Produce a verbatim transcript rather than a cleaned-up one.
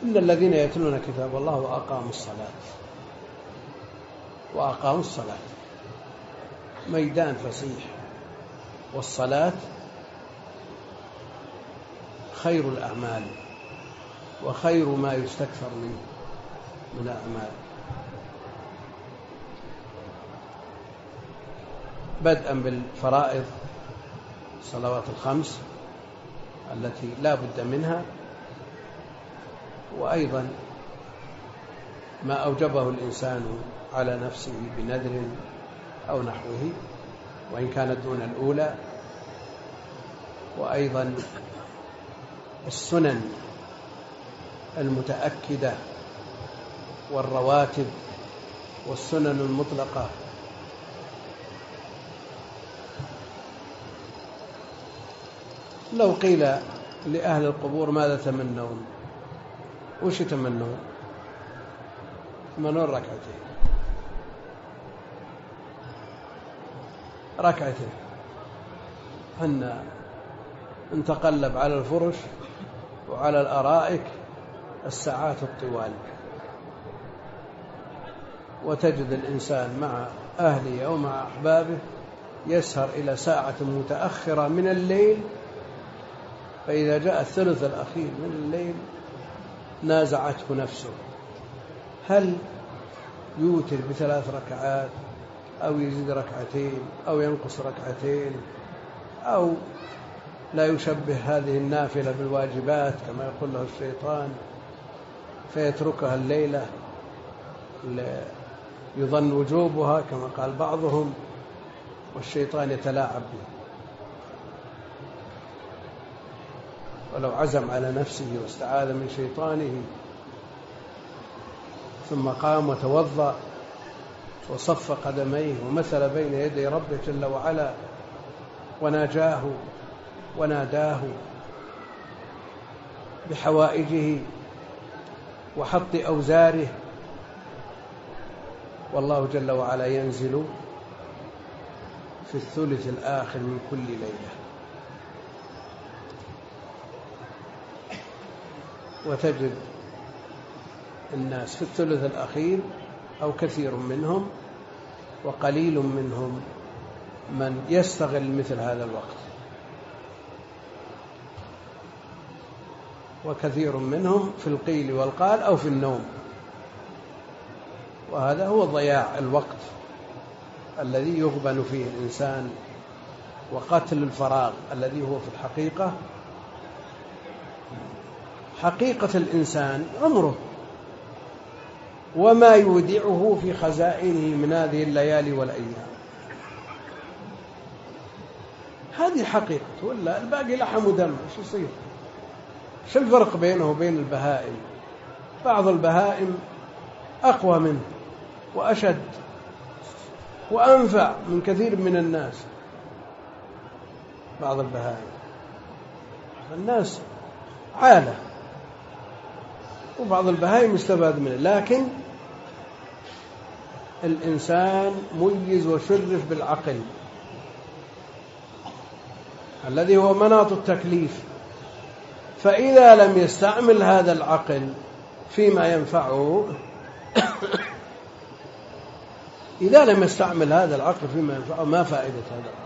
إن الذين يتلون كتاب الله وأقاموا الصلاة وأقاموا الصلاة ميدان فسيح، والصلاة خير الأعمال وخير ما يستكثر منه من الأعمال، بدءا بالفرائض الصلوات الخمس التي لا بد منها، وأيضا ما أوجبه الإنسان على نفسه بنذر أو نحوه وإن كانت دون الأولى، وأيضا السنن المتأكدة والرواتب والسنن المطلقة. لو قيل لأهل القبور ماذا تمنون؟ وش يتمنون؟ يتمنون ركعتين ركعتين حنا نتقلب على الفرش وعلى الأرائك الساعات الطوال، وتجد الإنسان مع أهله أو مع أحبابه يسهر إلى ساعة متأخرة من الليل، فإذا جاء الثلث الأخير من الليل نازعته نفسه هل يوتر بثلاث ركعات أو يزيد ركعتين أو ينقص ركعتين، أو لا يشبه هذه النافلة بالواجبات كما يقول له الشيطان فيتركها الليلة يظن وجوبها كما قال بعضهم، والشيطان يتلاعب به. ولو عزم على نفسه واستعاذ من شيطانه ثم قام وتوضأ وصف قدميه ومثل بين يدي ربه جل وعلا وناجاه وناداه بحوائجه وحط أوزاره، والله جل وعلا ينزل في الثلث الآخر من كل ليلة، وتجد الناس في الثلث الأخير أو كثير منهم وقليل منهم من يستغل مثل هذا الوقت، وكثير منهم في القيل والقال أو في النوم، وهذا هو ضياع الوقت الذي يغبن فيه الإنسان وقتل الفراغ الذي هو في الحقيقة حقيقة الإنسان عمره وما يودعه في خزائنه من هذه الليالي والأيام، هذه حقيقة، ولا الباقي لحم ودم. ايش يصير؟ ايش الفرق بينه وبين البهائم؟ بعض البهائم أقوى منه وأشد وأنفع من كثير من الناس، بعض البهائم الناس عالة وبعض البهائم يستفاد منه، لكن الإنسان ميز وشرف بالعقل الذي هو مناط التكليف، فإذا لم يستعمل هذا العقل فيما ينفعه إذا لم يستعمل هذا العقل فيما ينفعه ما فائدة هذا العقل؟